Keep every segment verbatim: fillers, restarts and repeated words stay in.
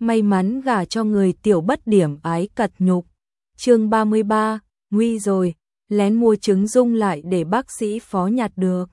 may mắn gả cho người tiểu bất điểm ái cật nhục. Chương ba mươi ba, nguy rồi, lén mua trứng dung lại để bác sĩ Phó nhặt được.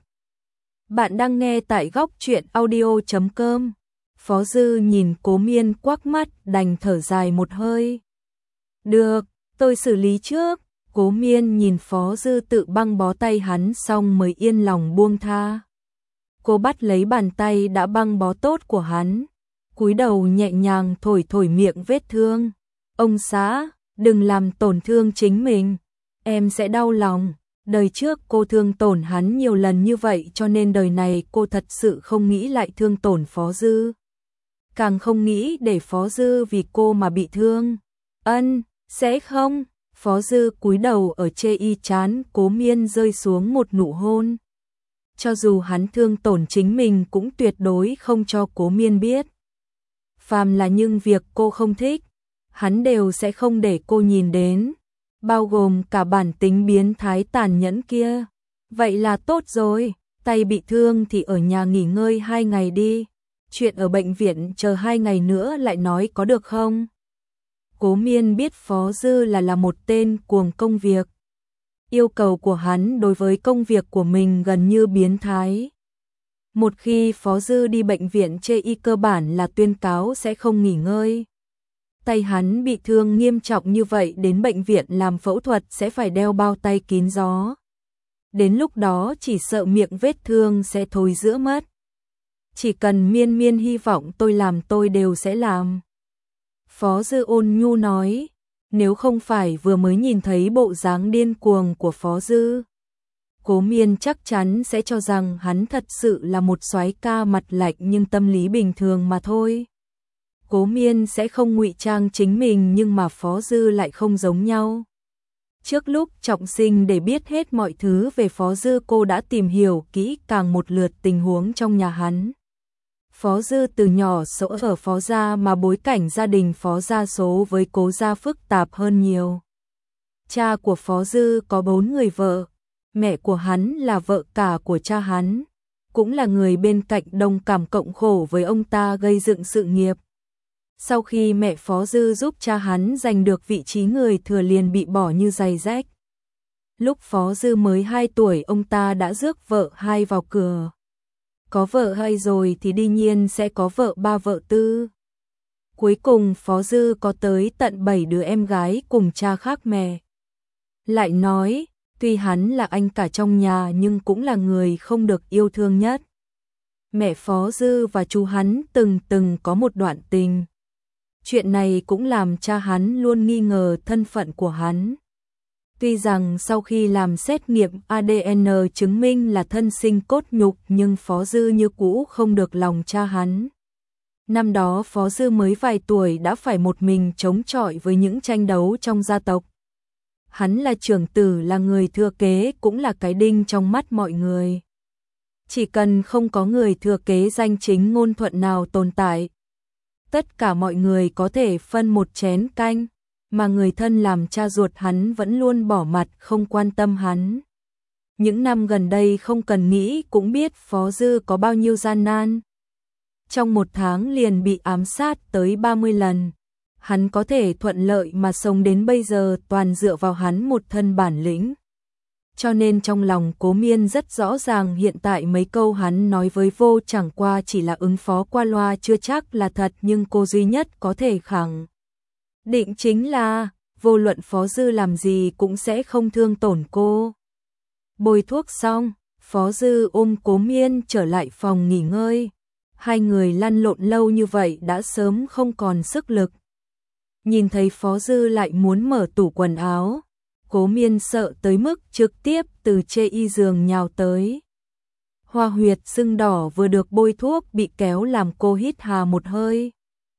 Bạn đang nghe tại góc truyện audio chấm com. Phó Dư nhìn Cố Miên quắc mắt, đành thở dài một hơi. Được, tôi xử lý trước. Cố Miên nhìn Phó Dư tự băng bó tay hắn xong mới yên lòng buông tha. Cô bắt lấy bàn tay đã băng bó tốt của hắn, cúi đầu nhẹ nhàng thổi thổi miệng vết thương. Ông xã, đừng làm tổn thương chính mình, em sẽ đau lòng. Đời trước cô thương tổn hắn nhiều lần như vậy cho nên đời này cô thật sự không nghĩ lại thương tổn Phó Dư. Càng không nghĩ để Phó Dư vì cô mà bị thương. Ân, sẽ không. Phó Dư cúi đầu ở chê y trán Cố Miên rơi xuống một nụ hôn. Cho dù hắn thương tổn chính mình cũng tuyệt đối không cho Cố Miên biết. Phàm là những việc cô không thích, hắn đều sẽ không để cô nhìn đến, bao gồm cả bản tính biến thái tàn nhẫn kia. Vậy là tốt rồi, tay bị thương thì ở nhà nghỉ ngơi hai ngày đi. Chuyện ở bệnh viện chờ hai ngày nữa lại nói có được không? Cố Miên biết Phó Dư là là một tên cuồng công việc. Yêu cầu của hắn đối với công việc của mình gần như biến thái. Một khi Phó Dư đi bệnh viện chê y cơ bản là tuyên cáo sẽ không nghỉ ngơi. Tay hắn bị thương nghiêm trọng như vậy đến bệnh viện làm phẫu thuật sẽ phải đeo bao tay kín gió. Đến lúc đó chỉ sợ miệng vết thương sẽ thối rữa mất. Chỉ cần Miên Miên hy vọng tôi làm tôi đều sẽ làm. Phó Dư ôn nhu nói, nếu không phải vừa mới nhìn thấy bộ dáng điên cuồng của Phó Dư, Cố Miên chắc chắn sẽ cho rằng hắn thật sự là một soái ca mặt lạnh nhưng tâm lý bình thường mà thôi. Cố Miên sẽ không ngụy trang chính mình nhưng mà Phó Dư lại không giống nhau. Trước lúc trọng sinh để biết hết mọi thứ về Phó Dư, cô đã tìm hiểu kỹ càng một lượt tình huống trong nhà hắn. Phó Dư từ nhỏ sống ở Phó gia mà bối cảnh gia đình Phó gia số với Cố gia phức tạp hơn nhiều. Cha của Phó Dư có bốn người vợ, mẹ của hắn là vợ cả của cha hắn, cũng là người bên cạnh đồng cảm cộng khổ với ông ta gây dựng sự nghiệp. Sau khi mẹ Phó Dư giúp cha hắn giành được vị trí người thừa liền bị bỏ như giày rách. Lúc Phó Dư mới hai tuổi ông ta đã rước vợ hai vào cửa. Có vợ hai rồi thì đương nhiên sẽ có vợ ba vợ tư. Cuối cùng Phó Dư có tới tận bảy đứa em gái cùng cha khác mẹ. Lại nói, tuy hắn là anh cả trong nhà nhưng cũng là người không được yêu thương nhất. Mẹ Phó Dư và chú hắn từng từng có một đoạn tình. Chuyện này cũng làm cha hắn luôn nghi ngờ thân phận của hắn. Tuy rằng sau khi làm xét nghiệm a đê en chứng minh là thân sinh cốt nhục nhưng Phó Dư như cũ không được lòng cha hắn. Năm đó Phó Dư mới vài tuổi đã phải một mình chống chọi với những tranh đấu trong gia tộc. Hắn là trưởng tử, là người thừa kế, cũng là cái đinh trong mắt mọi người. Chỉ cần không có người thừa kế danh chính ngôn thuận nào tồn tại, tất cả mọi người có thể phân một chén canh, mà người thân làm cha ruột hắn vẫn luôn bỏ mặt không quan tâm hắn. Những năm gần đây không cần nghĩ cũng biết Phó Dư có bao nhiêu gian nan. Trong một tháng liền bị ám sát tới ba mươi lần. Hắn có thể thuận lợi mà sống đến bây giờ toàn dựa vào hắn một thân bản lĩnh. Cho nên trong lòng Cố Miên rất rõ ràng hiện tại mấy câu hắn nói với vô chẳng qua chỉ là ứng phó qua loa chưa chắc là thật, nhưng cô duy nhất có thể khẳng định chính là vô luận Phó Dư làm gì cũng sẽ không thương tổn cô. Bôi thuốc xong, Phó Dư ôm Cố Miên trở lại phòng nghỉ ngơi. Hai người lăn lộn lâu như vậy đã sớm không còn sức lực. Nhìn thấy Phó Dư lại muốn mở tủ quần áo, Cố Miên sợ tới mức trực tiếp từ chê y giường nhào tới. Hoa huyệt sưng đỏ vừa được bôi thuốc bị kéo làm cô hít hà một hơi.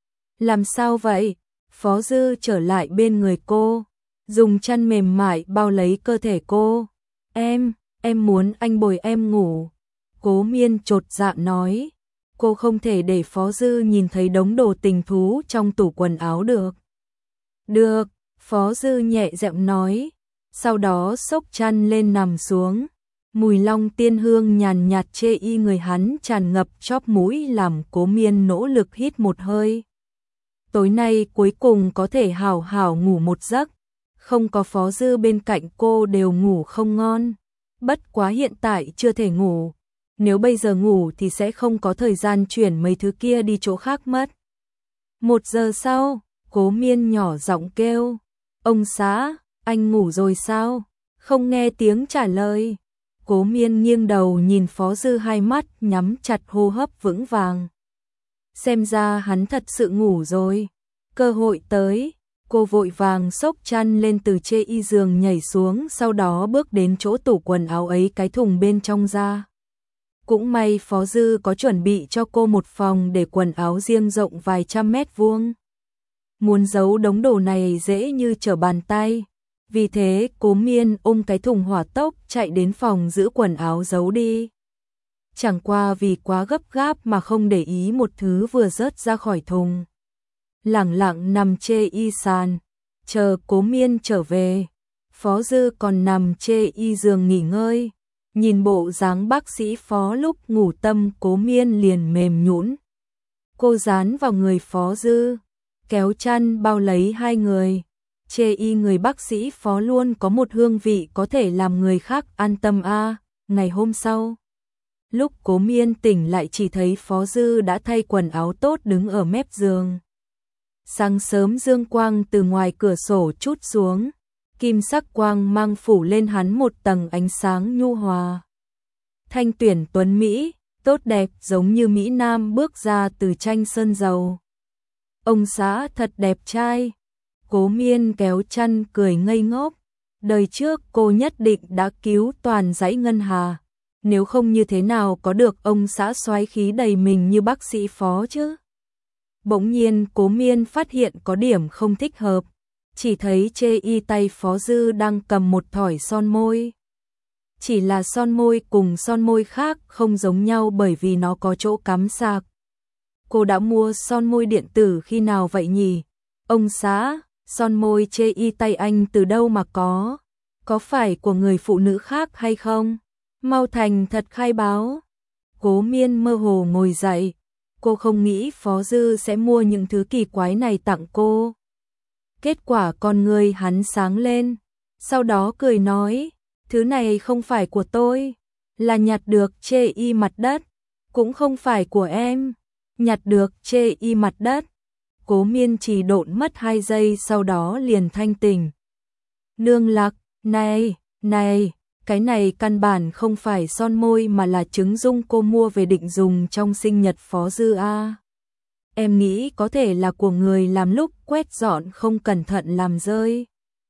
Làm sao vậy? Phó Dư trở lại bên người cô, dùng chăn mềm mại bao lấy cơ thể cô. Em, em muốn anh bồi em ngủ. Cố Miên chột dạ nói. Cô không thể để Phó Dư nhìn thấy đống đồ tình thú trong tủ quần áo được. Được, Phó Dư nhẹ giọng nói. Sau đó xốc chăn lên nằm xuống. Mùi long tiên hương nhàn nhạt chê y người hắn tràn ngập chóp mũi làm Cố Miên nỗ lực hít một hơi. tối nay cuối cùng có thể hảo hảo ngủ một giấc, không có Phó Dư bên cạnh cô đều ngủ không ngon, bất quá hiện tại chưa thể ngủ, nếu bây giờ ngủ thì sẽ không có thời gian chuyển mấy thứ kia đi chỗ khác mất. Một giờ sau, Cố Miên nhỏ giọng kêu, ông xã, anh ngủ rồi sao? Không nghe tiếng trả lời. Cố Miên nghiêng đầu nhìn Phó Dư, hai mắt nhắm chặt, hô hấp vững vàng. Xem ra hắn thật sự ngủ rồi. Cơ hội tới, cô vội vàng xốc chăn lên từ chê y giường nhảy xuống, sau đó bước đến chỗ tủ quần áo ấy cái thùng bên trong ra. Cũng may Phó Dư có chuẩn bị cho cô một phòng để quần áo riêng rộng vài trăm mét vuông. Muốn giấu đống đồ này dễ như trở bàn tay. Vì thế Cố Miên ôm cái thùng hỏa tốc chạy đến phòng giữ quần áo giấu đi. Chẳng qua vì quá gấp gáp mà không để ý một thứ vừa rớt ra khỏi thùng. Lẳng lặng nằm chê y sàn, chờ Cố Miên trở về. Phó Dư còn nằm chê y giường nghỉ ngơi. Nhìn bộ dáng bác sĩ Phó lúc ngủ, tâm Cố Miên liền mềm nhũn. Cô dán vào người Phó Dư, kéo chăn bao lấy hai người. Chê y người bác sĩ Phó luôn có một hương vị có thể làm người khác an tâm a. À. Ngày hôm sau, lúc Cố Miên tỉnh lại chỉ thấy Phó Dư đã thay quần áo tốt đứng ở mép giường. Sáng sớm dương quang từ ngoài cửa sổ trút xuống, kim sắc quang mang phủ lên hắn một tầng ánh sáng nhu hòa. Thanh tuyển tuấn Mỹ, tốt đẹp giống như Mỹ Nam bước ra từ tranh sơn dầu. Ông xã thật đẹp trai. Cố Miên kéo chăn cười ngây ngốc. Đời trước cô nhất định đã cứu toàn dãy Ngân Hà. Nếu không như thế nào có được ông xã soái khí đầy mình như bác sĩ Phó chứ. Bỗng nhiên Cố Miên phát hiện có điểm không thích hợp. Chỉ thấy chê y tay Phó Dư đang cầm một thỏi son môi. Chỉ là son môi cùng son môi khác không giống nhau bởi vì nó có chỗ cắm sạc. Cô đã mua son môi điện tử khi nào vậy nhỉ? Ông xã, son môi chê y tay anh từ đâu mà có? Có phải của người phụ nữ khác hay không? Mau thành thật khai báo. Cố Miên mơ hồ ngồi dậy. Cô không nghĩ Phó Dư sẽ mua những thứ kỳ quái này tặng cô. Kết quả con người hắn sáng lên. Sau đó cười nói, thứ này không phải của tôi. Là nhặt được chê y mặt đất. Cũng không phải của em. Nhặt được chê y mặt đất. Cố Miên chỉ độn mất hai giây, sau đó liền thanh tỉnh. Nương Lạc, này, này, cái này căn bản không phải son môi mà là trứng dung cô mua về định dùng trong sinh nhật Phó Dư a. Em nghĩ có thể là của người làm lúc quét dọn không cẩn thận làm rơi.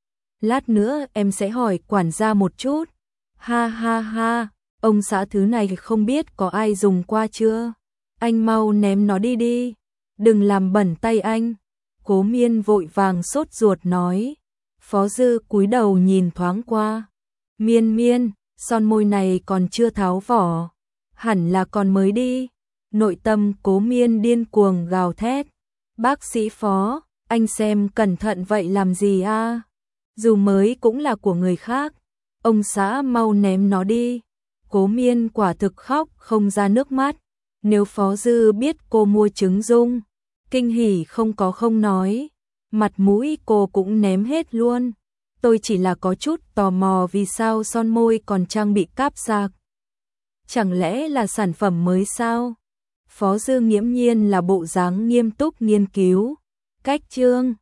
Lát nữa em sẽ hỏi quản gia một chút. Ha ha ha, ông xã thứ này không biết có ai dùng qua chưa? Anh mau ném nó đi đi. Đừng làm bẩn tay anh. Cố Miên vội vàng sốt ruột nói. Phó Dư cúi đầu nhìn thoáng qua. Miên Miên, son môi này còn chưa tháo vỏ. Hẳn là còn mới đi. Nội tâm Cố Miên điên cuồng gào thét. Bác sĩ Phó, anh xem cẩn thận vậy làm gì a? Dù mới cũng là của người khác. Ông xã mau ném nó đi. Cố Miên quả thực khóc không ra nước mắt. Nếu Phó Dư biết cô mua trứng dung, kinh hỉ không có không nói, mặt mũi cô cũng ném hết luôn. Tôi chỉ là có chút tò mò vì sao son môi còn trang bị cáp sạc. Chẳng lẽ là sản phẩm mới sao? Phó Dư nghiễm nhiên là bộ dáng nghiêm túc nghiên cứu. Cách chương